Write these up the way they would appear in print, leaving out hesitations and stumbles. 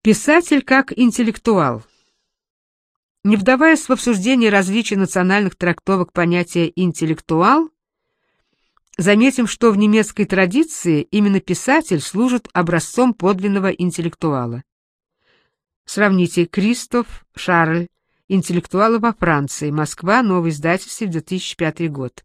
Писатель как интеллектуал. Не вдаваясь в обсуждение различий национальных трактовок понятия «интеллектуал», заметим, что в немецкой традиции именно писатель служит образцом подлинного интеллектуала. Сравните Кристоф Шарль, «Интеллектуалы во Франции», Москва, новое издательство, 2005 год.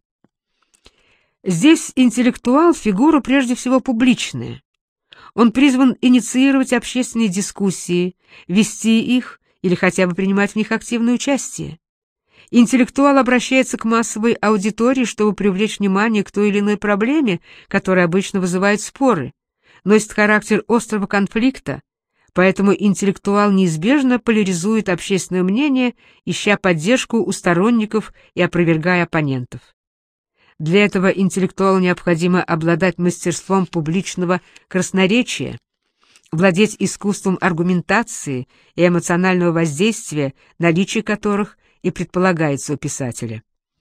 Здесь интеллектуал — фигура прежде всего публичная. Он призван инициировать общественные дискуссии, вести их или хотя бы принимать в них активное участие. Интеллектуал обращается к массовой аудитории, чтобы привлечь внимание к той или иной проблеме, которая обычно вызывает споры, носит характер острого конфликта, поэтому интеллектуал неизбежно поляризует общественное мнение, ища поддержку у сторонников и опровергая оппонентов. Для этого интеллектуалу необходимо обладать мастерством публичного красноречия, владеть искусством аргументации и эмоционального воздействия, наличие которых и предполагается у писателя.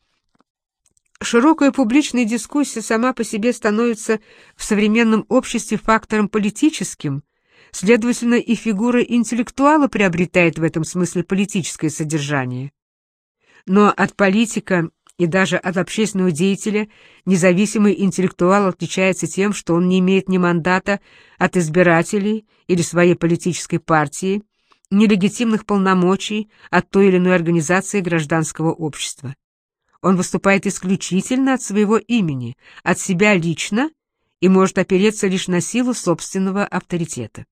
Широкая публичная дискуссия сама по себе становится в современном обществе фактором политическим, следовательно, и фигура интеллектуала приобретает в этом смысле политическое содержание. Но от политика и даже от общественного деятеля независимый интеллектуал отличается тем, что он не имеет ни мандата от избирателей или своей политической партии, ни легитимных полномочий от той или иной организации гражданского общества. Он выступает исключительно от своего имени, от себя лично и может опереться лишь на силу собственного авторитета.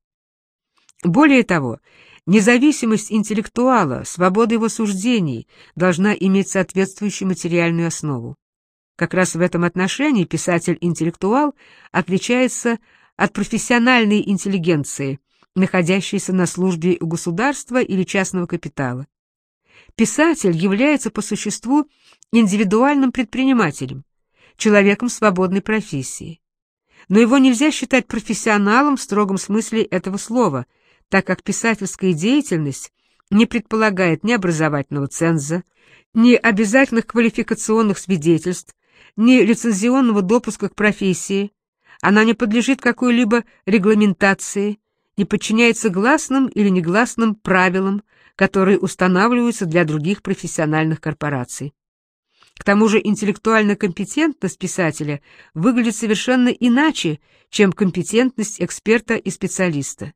Более того, независимость интеллектуала, свобода его суждений должна иметь соответствующую материальную основу. Как раз в этом отношении писатель-интеллектуал отличается от профессиональной интеллигенции, находящейся на службе у государства или частного капитала. Писатель является по существу индивидуальным предпринимателем, человеком свободной профессии. Но его нельзя считать профессионалом в строгом смысле этого слова, так как писательская деятельность не предполагает ни образовательного ценза, ни обязательных квалификационных свидетельств, ни лицензионного допуска к профессии, она не подлежит какой-либо регламентации, не подчиняется гласным или негласным правилам, которые устанавливаются для других профессиональных корпораций. К тому же интеллектуальная компетентность писателя выглядит совершенно иначе, чем компетентность эксперта и специалиста.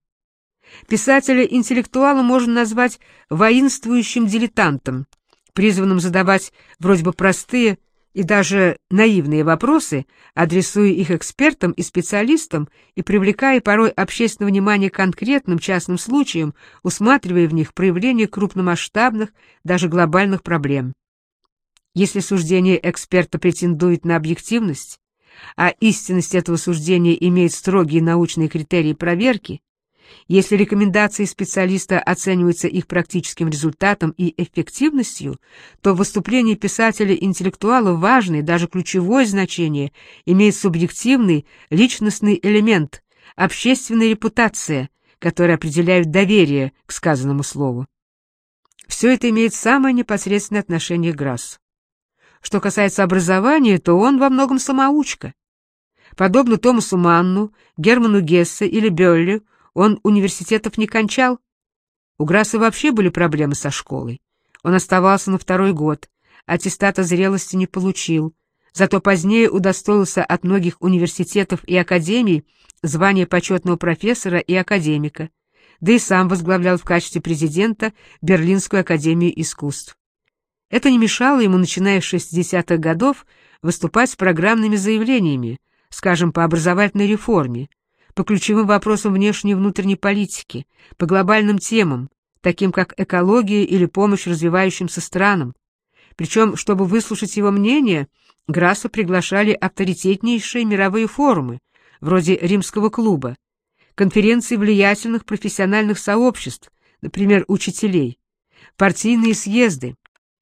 Писателя-интеллектуала можно назвать воинствующим дилетантом, призванным задавать вроде бы простые и даже наивные вопросы, адресуя их экспертам и специалистам и привлекая порой общественное внимание к конкретным частным случаям, усматривая в них проявление крупномасштабных, даже глобальных проблем. Если суждение эксперта претендует на объективность, а истинность этого суждения имеет строгие научные критерии проверки, если рекомендации специалиста оцениваются их практическим результатом и эффективностью, то выступление писателя-интеллектуала важное, даже ключевое значение имеет субъективный, личностный элемент, общественная репутация, которые определяют доверие к сказанному слову. Все это имеет самое непосредственное отношение к Грассу. Что касается образования, то он во многом самоучка. Подобно Томасу Манну, Герману Гессе или Бёлле, он университетов не кончал. У Грасса вообще были проблемы со школой. Он оставался на второй год, аттестата зрелости не получил, зато позднее удостоился от многих университетов и академий звания почетного профессора и академика, да и сам возглавлял в качестве президента Берлинскую академию искусств. Это не мешало ему, начиная с 60-х годов, выступать с программными заявлениями, скажем, по образовательной реформе, по ключевым вопросам внешней и внутренней политики, по глобальным темам, таким как экология или помощь развивающимся странам. Причем, чтобы выслушать его мнение, Грасса приглашали авторитетнейшие мировые форумы, вроде Римского клуба, конференции влиятельных профессиональных сообществ, например, учителей, партийные съезды.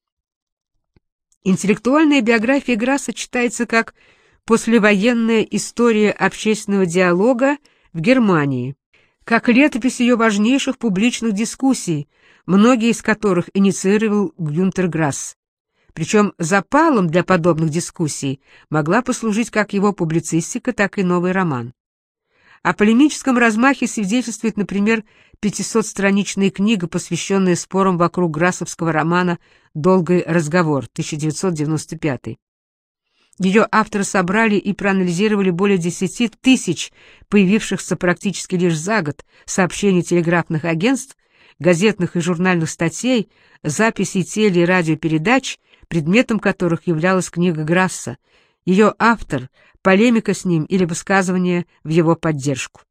Интеллектуальная биография Грасса читается как послевоенная история общественного диалога в Германии, как летопись ее важнейших публичных дискуссий, многие из которых инициировал Гюнтер Грасс. Причем запалом для подобных дискуссий могла послужить как его публицистика, так и новый роман. О полемическом размахе свидетельствует, например, 500-страничная книга, посвященная спорам вокруг грассовского романа «Долгий разговор» 1995. Ее авторы собрали и проанализировали более 10 тысяч появившихся практически лишь за год сообщений телеграфных агентств, газетных и журнальных статей, записей теле- и радиопередач, предметом которых являлась книга Грасса, ее автор, полемика с ним или высказывание в его поддержку.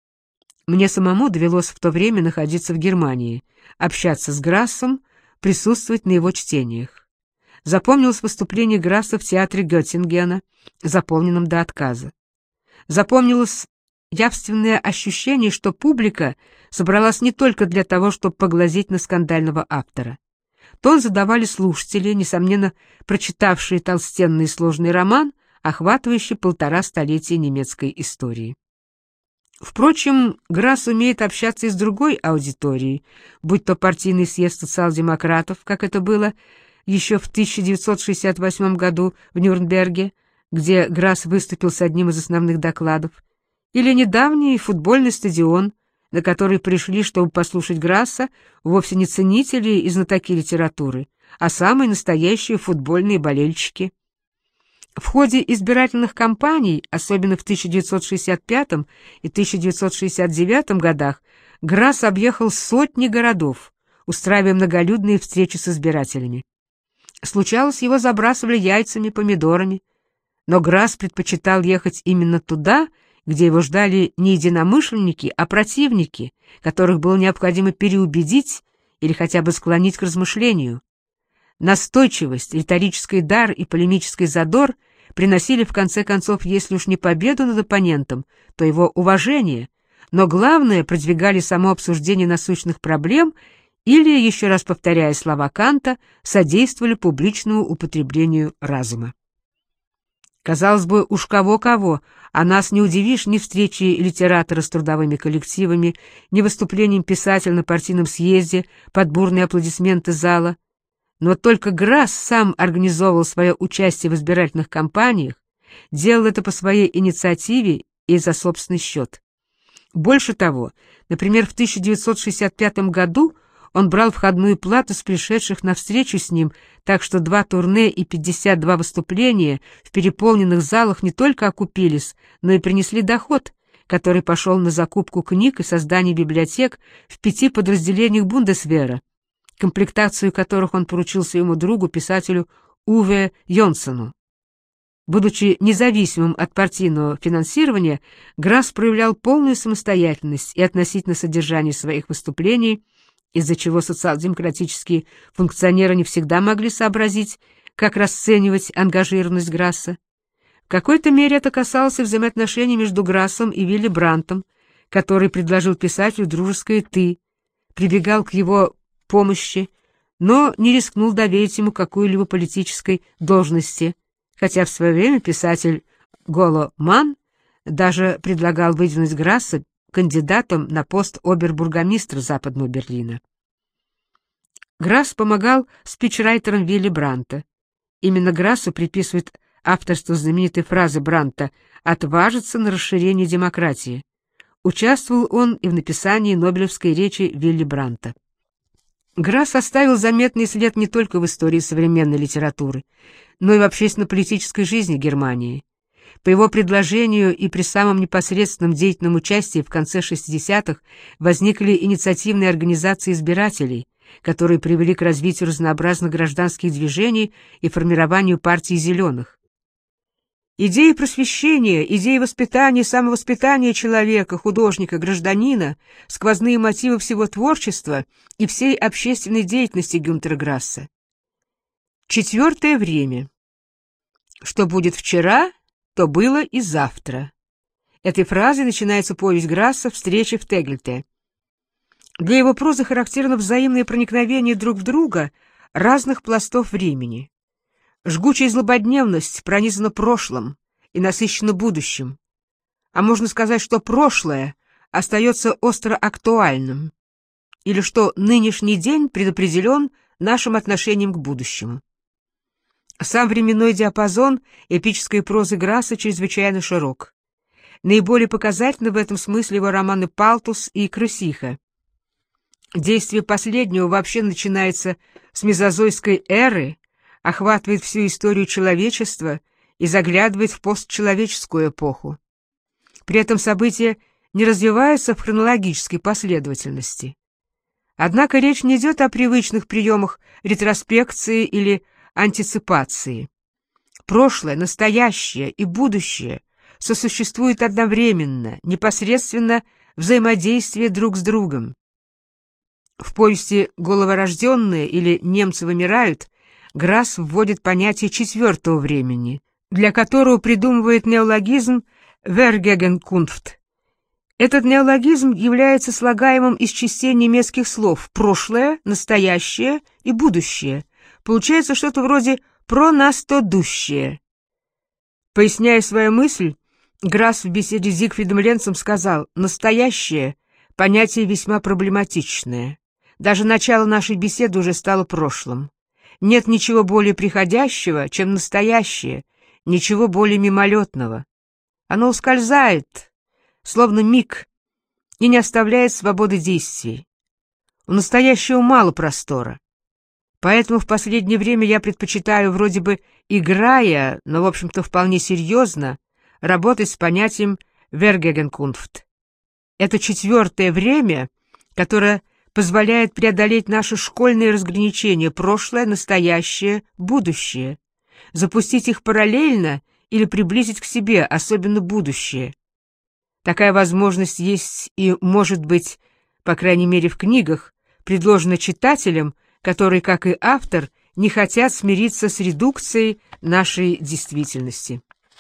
Мне самому довелось в то время находиться в Германии, общаться с Грассом, присутствовать на его чтениях. Запомнилось выступление Грасса в театре Геттингена, заполненном до отказа. Запомнилось явственное ощущение, что публика собралась не только для того, чтобы поглазеть на скандального автора. Тон задавали слушатели, несомненно, прочитавшие толстенный и сложный роман, охватывающий 1,5 столетия немецкой истории. Впрочем, Грасс умеет общаться и с другой аудиторией, будь то партийный съезд социал-демократов, как это было еще в 1968 году в Нюрнберге, где Грасс выступил с одним из основных докладов, или недавний футбольный стадион, на который пришли, чтобы послушать Грасса, вовсе не ценители и знатоки литературы, а самые настоящие футбольные болельщики. В ходе избирательных кампаний, особенно в 1965 и 1969 годах, Грасс объехал сотни городов, устраивая многолюдные встречи с избирателями. Случалось, его забрасывали яйцами, помидорами, но Грасс предпочитал ехать именно туда, где его ждали не единомышленники, а противники, которых было необходимо переубедить или хотя бы склонить к размышлению. Настойчивость, риторический дар и полемический задор приносили в конце концов, если уж не победу над оппонентом, то его уважение, но главное, продвигали само обсуждение насущных проблем или, еще раз повторяя слова Канта, содействовали публичному употреблению разума. Казалось бы, уж кого-кого, а нас не удивишь ни встречей литератора с трудовыми коллективами, ни выступлением писателя на партийном съезде под бурные аплодисменты зала. Но только Грасс сам организовывал свое участие в избирательных кампаниях, делал это по своей инициативе и за собственный счет. Больше того, например, в 1965 году он брал входную плату с пришедших на встречу с ним, так что 2 турне и 52 выступления в переполненных залах не только окупились, но и принесли доход, который пошел на закупку книг и создание библиотек в 5 подразделениях Бундесвера, комплектацию которых он поручил своему другу, писателю Уве Йонсену. Будучи независимым от партийного финансирования, Грасс проявлял полную самостоятельность и относительно содержания своих выступлений, из-за чего социал-демократические функционеры не всегда могли сообразить, как расценивать ангажированность Грасса. В какой-то мере это касалось и взаимоотношений между Грассом и Вилли Брандтом, который предложил писателю дружеское «ты», прибегал к его помощи, но не рискнул доверить ему какой-либо политической должности, хотя в свое время писатель Голо Манн даже предлагал выдвинуть Грасса кандидатом на пост обербургомистра Западного Берлина. Грасс помогал спичрайтерам Вилли Брандта. Именно Грассу приписывают авторство знаменитой фразы Брандта «отважиться на расширение демократии». Участвовал он и в написании Нобелевской речи Вилли Брандта. Грасс оставил заметный след не только в истории современной литературы, но и в общественно-политической жизни Германии. По его предложению и при самом непосредственном деятельном участии в конце 60-х возникли инициативные организации избирателей, которые привели к развитию разнообразных гражданских движений и формированию партии «Зеленых». Идеи просвещения, идеи воспитания, самовоспитания человека, художника, гражданина, сквозные мотивы всего творчества и всей общественной деятельности Гюнтера Грасса. Четвертое время. Что будет вчера, то было и завтра. Этой фразой начинается повесть Грасса «Встречи в Теглите». Для его прозы характерно взаимное проникновение друг в друга разных пластов времени. Жгучая злободневность пронизана прошлым и насыщена будущим. А можно сказать, что прошлое остается остро актуальным, или что нынешний день предопределен нашим отношением к будущему. Сам временной диапазон эпической прозы Грасса чрезвычайно широк. Наиболее показательны в этом смысле его романы «Палтус» и «Крысиха». Действие последнего вообще начинается с мезозойской эры, охватывает всю историю человечества и заглядывает в постчеловеческую эпоху. При этом события не развиваются в хронологической последовательности. Однако речь не идет о привычных приемах ретроспекции или антиципации. Прошлое, настоящее и будущее сосуществуют одновременно, непосредственно взаимодействие друг с другом. В повести «Головорожденные» или «Немцы вымирают» Грасс вводит понятие четвертого времени, для которого придумывает неологизм «Vergegenkunft». Этот неологизм является слагаемым из частей немецких слов «прошлое», «настоящее» и «будущее». Получается что-то вроде «пронастодущее». Поясняя свою мысль, Грасс в беседе с Зигфридом Ленцем сказал: «Настоящее — понятие весьма проблематичное. Даже начало нашей беседы уже стало прошлым. Нет ничего более приходящего, чем настоящее, ничего более мимолетного. Оно ускользает, словно миг, и не оставляет свободы действий. У настоящего мало простора. Поэтому в последнее время я предпочитаю, вроде бы играя, но, в общем-то, вполне серьезно, работать с понятием «Vergegenkunft». Это четвертое время, которое позволяет преодолеть наши школьные разграничения прошлое, настоящее, будущее, запустить их параллельно или приблизить к себе, особенно будущее. Такая возможность есть и может быть, по крайней мере в книгах, предложена читателям, которые, как и автор, не хотят смириться с редукцией нашей действительности.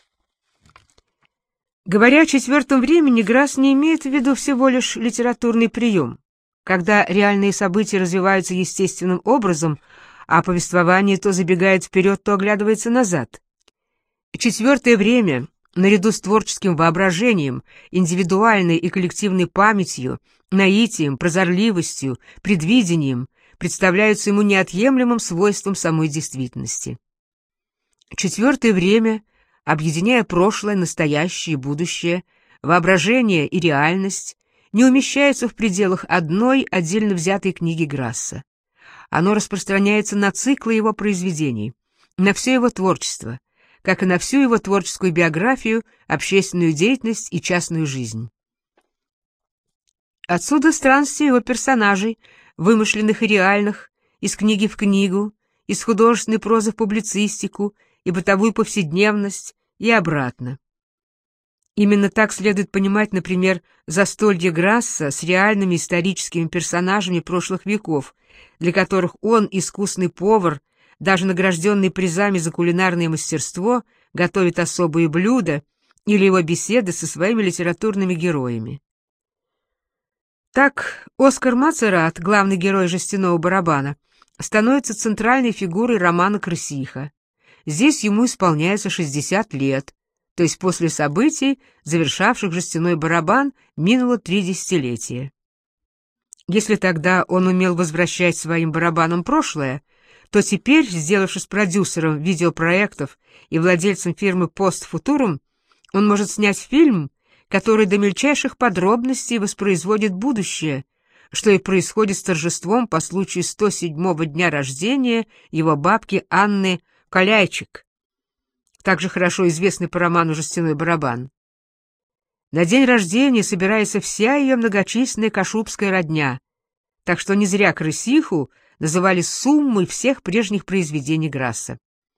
Говоря о четвертом времени, Грасс не имеет в виду всего лишь литературный прием, когда реальные события развиваются естественным образом, а повествование то забегает вперед, то оглядывается назад. Четвертое время, наряду с творческим воображением, индивидуальной и коллективной памятью, наитием, прозорливостью, предвидением, представляются ему неотъемлемым свойством самой действительности. Четвертое время, объединяя прошлое, настоящее и будущее, воображение и реальность, не умещается в пределах одной отдельно взятой книги Грасса. Оно распространяется на циклы его произведений, на все его творчество, как и на всю его творческую биографию, общественную деятельность и частную жизнь. Отсюда странствия его персонажей, вымышленных и реальных, из книги в книгу, из художественной прозы в публицистику и бытовую повседневность, и обратно. Именно так следует понимать, например, застолье Грасса с реальными историческими персонажами прошлых веков, для которых он, искусный повар, даже награжденный призами за кулинарное мастерство, готовит особые блюда, или его беседы со своими литературными героями. Так, Оскар Мацерат, главный герой «Жестяного барабана», становится центральной фигурой романа «Крысиха». Здесь ему исполняется 60 лет, то есть после событий, завершавших «Жестяной барабан», минуло 3 десятилетия. Если тогда он умел возвращать своим барабанам прошлое, то теперь, сделавшись продюсером видеопроектов и владельцем фирмы Post Futurum, он может снять фильм, который до мельчайших подробностей воспроизводит будущее, что и происходит с торжеством по случаю 107-го дня рождения его бабки Анны Каляйчик, также хорошо известный по роману «Жестяной барабан». На день рождения собирается вся ее многочисленная кашубская родня, так что не зря «Крысиху» называли суммой всех прежних произведений Грасса.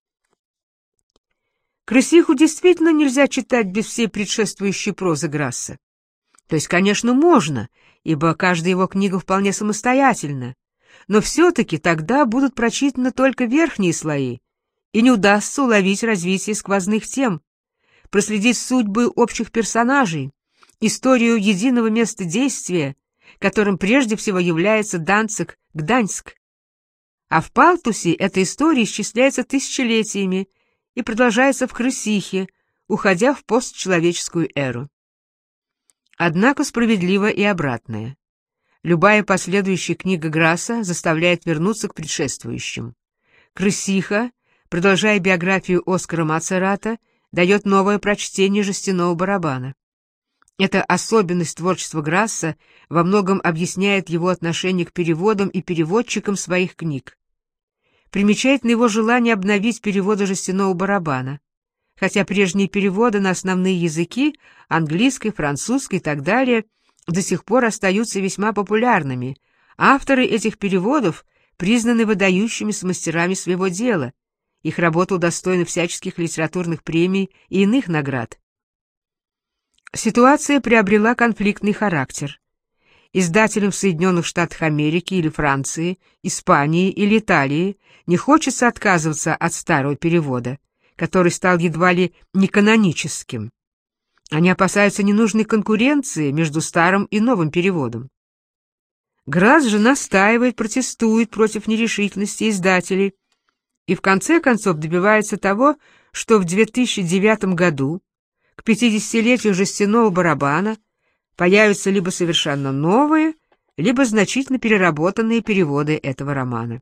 «Крысиху» действительно нельзя читать без всей предшествующей прозы Грасса. То есть, конечно, можно, ибо каждая его книга вполне самостоятельна, но все-таки тогда будут прочитаны только верхние слои, и не удастся уловить развитие сквозных тем, проследить судьбы общих персонажей, историю единого места действия, которым прежде всего является Данциг-Гданьск. А в Палтусе эта история исчисляется тысячелетиями и продолжается в «Крысихе», уходя в постчеловеческую эру. Однако справедливо и обратное. Любая последующая книга Грасса заставляет вернуться к предшествующим. «Крысиха», продолжая биографию Оскара Мацерата, дает новое прочтение «Жестяного барабана». Эта особенность творчества Грасса во многом объясняет его отношение к переводам и переводчикам своих книг. Примечательно его желание обновить переводы «Жестяного барабана», хотя прежние переводы на основные языки, английский, французский и так далее, до сих пор остаются весьма популярными. Авторы этих переводов признаны выдающимися мастерами своего дела. Их работа удостоена всяческих литературных премий и иных наград. Ситуация приобрела конфликтный характер. Издателям в Соединенных Штатах Америки или Франции, Испании или Италии не хочется отказываться от старого перевода, который стал едва ли не каноническим. Они опасаются ненужной конкуренции между старым и новым переводом. Грасс же настаивает, протестует против нерешительности издателей и в конце концов добивается того, что в 2009 году, к 50-летию «Жестяного барабана», появятся либо совершенно новые, либо значительно переработанные переводы этого романа.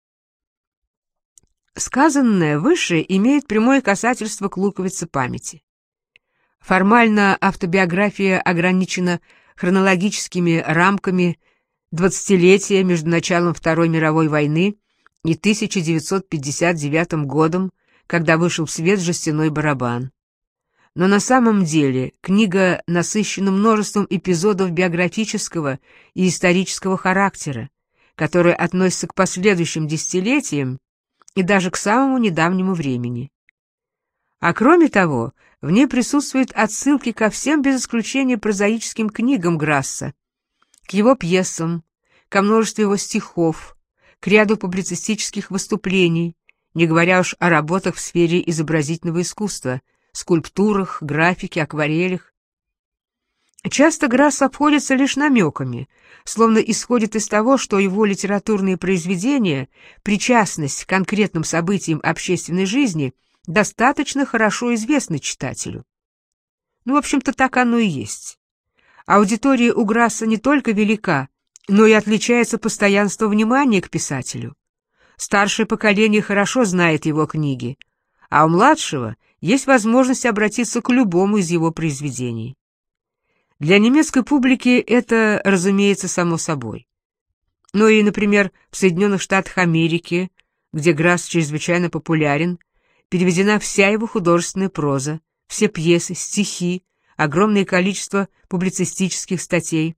Сказанное выше имеет прямое касательство к луковице памяти. Формально автобиография ограничена хронологическими рамками 20-летия между началом Второй мировой войны и 1959 годом, когда вышел в свет «Жестяной барабан». Но на самом деле книга насыщена множеством эпизодов биографического и исторического характера, которые относятся к последующим десятилетиям и даже к самому недавнему времени. А кроме того, в ней присутствуют отсылки ко всем без исключения прозаическим книгам Грасса, к его пьесам, ко множеству его стихов, к ряду публицистических выступлений, не говоря уж о работах в сфере изобразительного искусства, скульптурах, графике, акварелях. Часто Грасс обходится лишь намеками, словно исходит из того, что его литературные произведения, причастность к конкретным событиям общественной жизни достаточно хорошо известны читателю. Ну, в общем-то, так оно и есть. Аудитория у Грасса не только велика, но и отличается постоянством внимания к писателю. Старшее поколение хорошо знает его книги, а у младшего есть возможность обратиться к любому из его произведений. Для немецкой публики это, разумеется, само собой. Но и, например, в Соединенных Штатах Америки, где Грасс чрезвычайно популярен, переведена вся его художественная проза, все пьесы, стихи, огромное количество публицистических статей.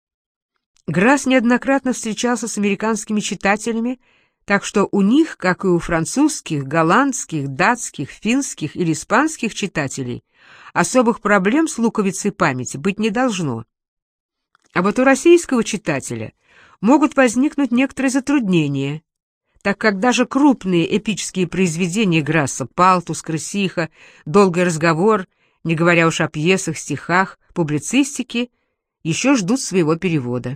Грасс неоднократно встречался с американскими читателями, так что у них, как и у французских, голландских, датских, финских или испанских читателей, особых проблем с луковицей памяти быть не должно. А вот у российского читателя могут возникнуть некоторые затруднения, так как даже крупные эпические произведения Грасса «Палтус», «Крысиха», «Долгий разговор», не говоря уж о пьесах, стихах, публицистике, еще ждут своего перевода.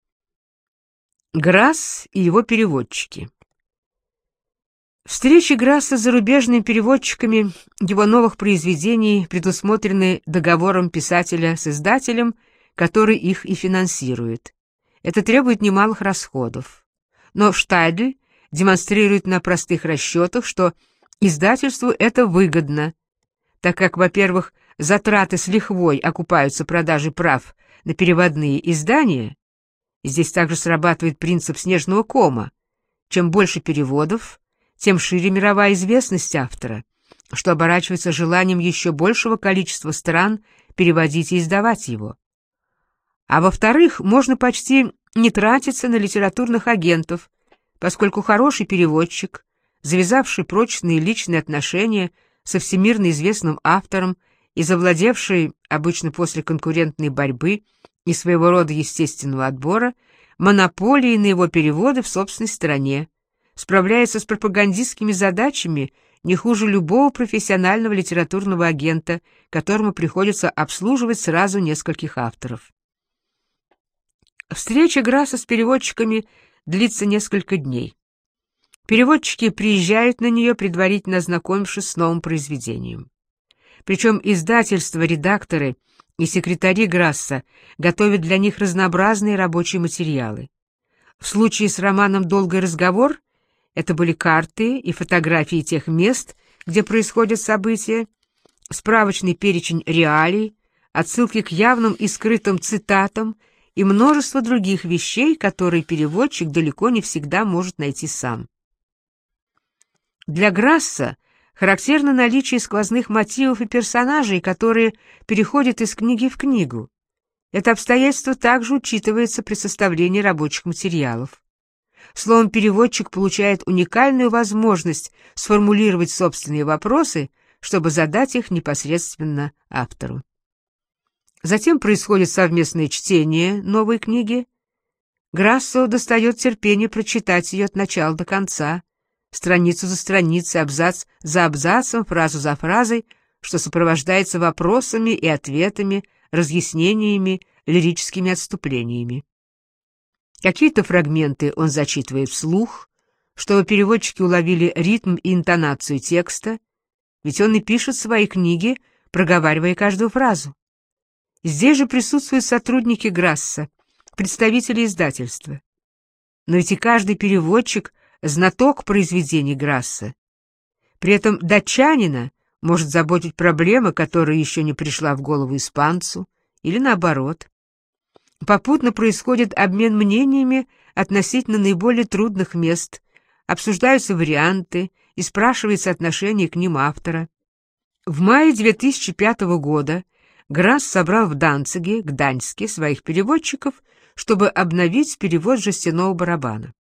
Грасс и его переводчики. Встречи Грасса с зарубежными переводчиками его новых произведений предусмотрены договором писателя с издателем, который их и финансирует. Это требует немалых расходов. Но Штайдль демонстрирует на простых расчетах, что издательству это выгодно, так как, во-первых, затраты с лихвой окупаются продажей прав на переводные издания. Здесь также срабатывает принцип снежного кома. Чем больше переводов, тем шире мировая известность автора, что оборачивается желанием еще большего количества стран переводить и издавать его. А во-вторых, можно почти не тратиться на литературных агентов, поскольку хороший переводчик, завязавший прочные личные отношения со всемирно известным автором и завладевший, обычно после конкурентной борьбы и своего рода естественного отбора, монополией на его переводы в собственной стране, справляется с пропагандистскими задачами не хуже любого профессионального литературного агента, которому приходится обслуживать сразу нескольких авторов. Встреча Грасса с переводчиками длится несколько дней. Переводчики приезжают на нее, предварительно ознакомившись с новым произведением. Причем издательства, редакторы и секретари Грасса готовят для них разнообразные рабочие материалы. В случае с романом «Долгий разговор» это были карты и фотографии тех мест, где происходят события, справочный перечень реалий, отсылки к явным и скрытым цитатам и множество других вещей, которые переводчик далеко не всегда может найти сам. Для Грасса характерно наличие сквозных мотивов и персонажей, которые переходят из книги в книгу. Это обстоятельство также учитывается при составлении рабочих материалов. Словом, переводчик получает уникальную возможность сформулировать собственные вопросы, чтобы задать их непосредственно автору. Затем происходит совместное чтение новой книги. Грассу достает терпение прочитать ее от начала до конца, страницу за страницей, абзац за абзацем, фразу за фразой, что сопровождается вопросами и ответами, разъяснениями, лирическими отступлениями. Какие-то фрагменты он зачитывает вслух, чтобы переводчики уловили ритм и интонацию текста, ведь он и пишет свои книги, проговаривая каждую фразу. Здесь же присутствуют сотрудники Грасса, представители издательства. Но ведь и каждый переводчик — знаток произведений Грасса. При этом датчанина может заботить проблема, которая еще не пришла в голову испанцу, или наоборот. Попутно происходит обмен мнениями относительно наиболее трудных мест, обсуждаются варианты и спрашивается отношение к ним автора. В мае 2005 года Грасс собрал в Данциге, Гданьске, своих переводчиков, чтобы обновить перевод «Жестяного барабана».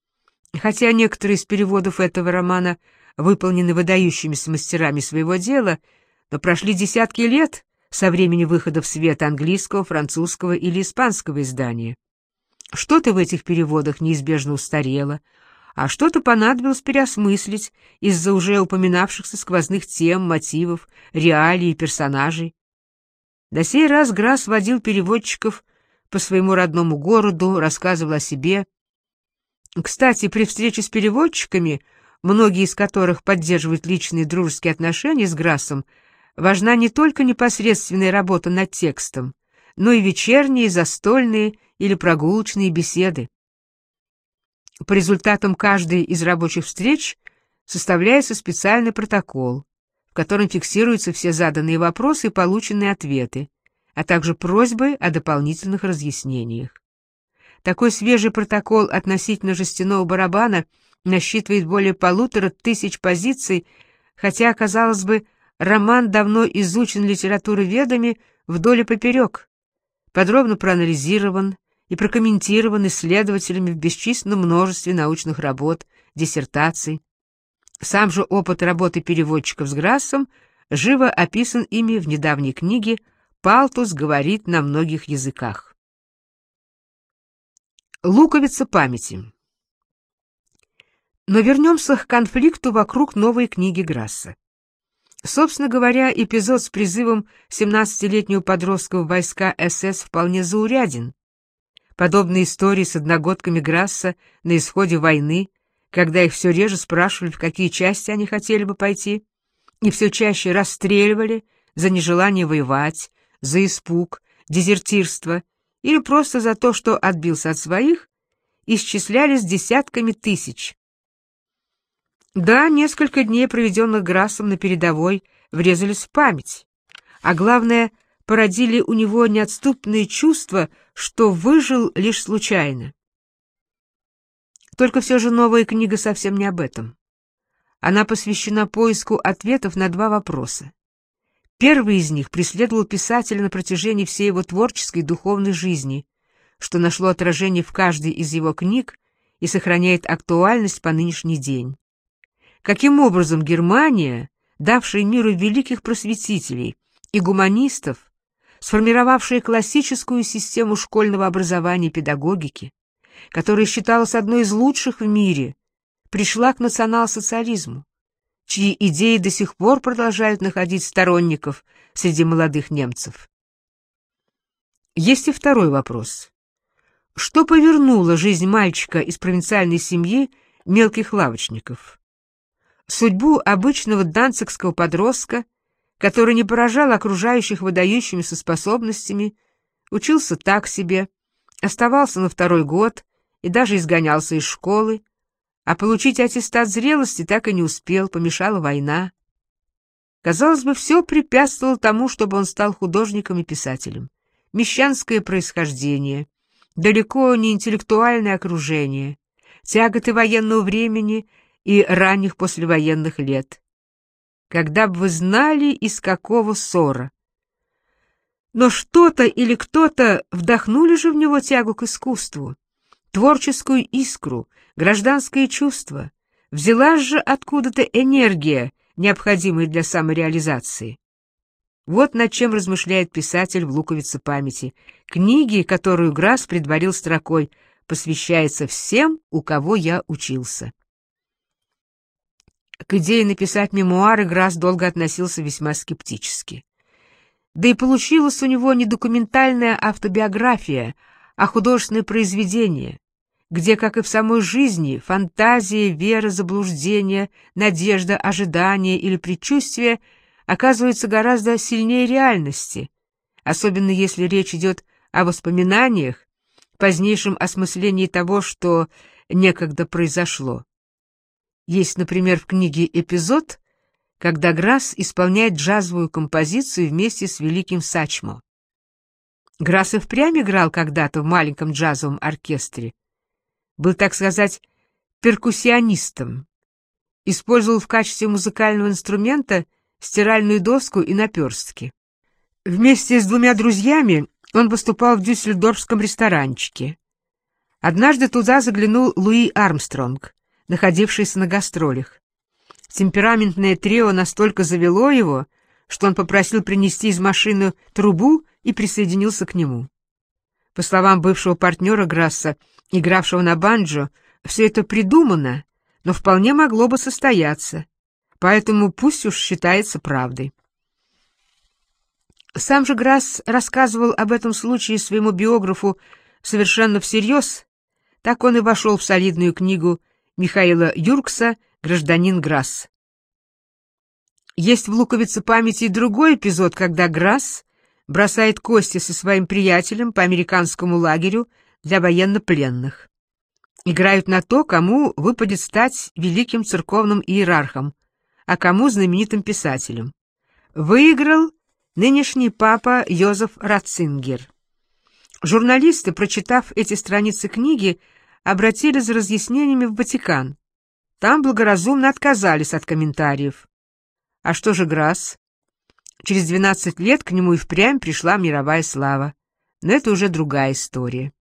Хотя некоторые из переводов этого романа выполнены выдающимися мастерами своего дела, но прошли десятки лет со времени выхода в свет английского, французского или испанского издания. Что-то в этих переводах неизбежно устарело, а что-то понадобилось переосмыслить из-за уже упоминавшихся сквозных тем, мотивов, реалий и персонажей. На сей раз Грасс водил переводчиков по своему родному городу, рассказывал о себе. Кстати, при встрече с переводчиками, многие из которых поддерживают личные дружеские отношения с Грассом, важна не только непосредственная работа над текстом, но и вечерние, застольные или прогулочные беседы. По результатам каждой из рабочих встреч составляется специальный протокол, в котором фиксируются все заданные вопросы и полученные ответы, а также просьбы о дополнительных разъяснениях. Такой свежий протокол относительно «Жестяного барабана» насчитывает более 1500 позиций, хотя, казалось бы, роман давно изучен литературоведами вдоль и поперек, подробно проанализирован и прокомментирован исследователями в бесчисленном множестве научных работ, диссертаций. Сам же опыт работы переводчиков с Грассом живо описан ими в недавней книге «Палтус говорит на многих языках». Луковица памяти. Но вернемся к конфликту вокруг новой книги Грасса. Собственно говоря, эпизод с призывом 17-летнего подростка в войска СС вполне зауряден. Подобные истории с одногодками Грасса на исходе войны, когда их все реже спрашивали, в какие части они хотели бы пойти, и все чаще расстреливали за нежелание воевать, за испуг, дезертирство или просто за то, что отбился от своих, исчислялись десятками тысяч. Да, несколько дней, проведенных Грассом на передовой, врезались в память, а главное, породили у него неотступные чувства, что выжил лишь случайно. Только все же новая книга совсем не об этом. Она посвящена поиску ответов на два вопроса. Первый из них преследовал писателя на протяжении всей его творческой и духовной жизни, что нашло отражение в каждой из его книг и сохраняет актуальность по нынешний день. Каким образом Германия, давшая миру великих просветителей и гуманистов, сформировавшая классическую систему школьного образования и педагогики, которая считалась одной из лучших в мире, пришла к национал-социализму, чьи идеи до сих пор продолжают находить сторонников среди молодых немцев. Есть и второй вопрос. Что повернуло жизнь мальчика из провинциальной семьи мелких лавочников? Судьбу обычного данцигского подростка, который не поражал окружающих выдающимися способностями, учился так себе, оставался на второй год и даже изгонялся из школы, а получить аттестат зрелости так и не успел, помешала война. Казалось бы, все препятствовало тому, чтобы он стал художником и писателем. Мещанское происхождение, далеко не интеллектуальное окружение, тяготы военного времени и ранних послевоенных лет. Когда бы вы знали, из какого ссора. Но что-то или кто-то вдохнули же в него тягу к искусству, творческую искру, гражданское чувство. Взялась же откуда-то энергия, необходимая для самореализации. Вот над чем размышляет писатель в «Луковице памяти». Книги, которую Грасс предварил строкой, посвящается всем, у кого я учился. К идее написать мемуары Грасс долго относился весьма скептически. Да и получилась у него не документальная автобиография, а художественное произведение, где, как и в самой жизни, фантазия, вера, заблуждение, надежда, ожидание или предчувствие оказываются гораздо сильнее реальности, особенно если речь идет о воспоминаниях, позднейшем осмыслении того, что некогда произошло. Есть, например, в книге эпизод, когда Грасс исполняет джазовую композицию вместе с великим Сачмо. Грасс и впрямь играл когда-то в маленьком джазовом оркестре. Был, так сказать, перкуссионистом. Использовал в качестве музыкального инструмента стиральную доску и наперстки. Вместе с двумя друзьями он выступал в дюссельдорфском ресторанчике. Однажды туда заглянул Луи Армстронг, находившийся на гастролях. Темпераментное трио настолько завело его, что он попросил принести из машины трубу и присоединился к нему. По словам бывшего партнера Грасса, игравшего на банджо, все это придумано, но вполне могло бы состояться, поэтому пусть уж считается правдой. Сам же Грасс рассказывал об этом случае своему биографу совершенно всерьез, так он и вошел в солидную книгу Михаила Юркса «Гражданин Грасс». Есть в «Луковице памяти» и другой эпизод, когда Грасс бросает кости со своим приятелем по американскому лагерю для военнопленных. Играют на то, кому выпадет стать великим церковным иерархом, а кому знаменитым писателем. Выиграл нынешний папа Йозеф Ратцингер. Журналисты, прочитав эти страницы книги, обратились за разъяснениями в Ватикан. Там благоразумно отказались от комментариев. А что же Грасс? Через 12 лет к нему и впрямь пришла мировая слава. Но это уже другая история.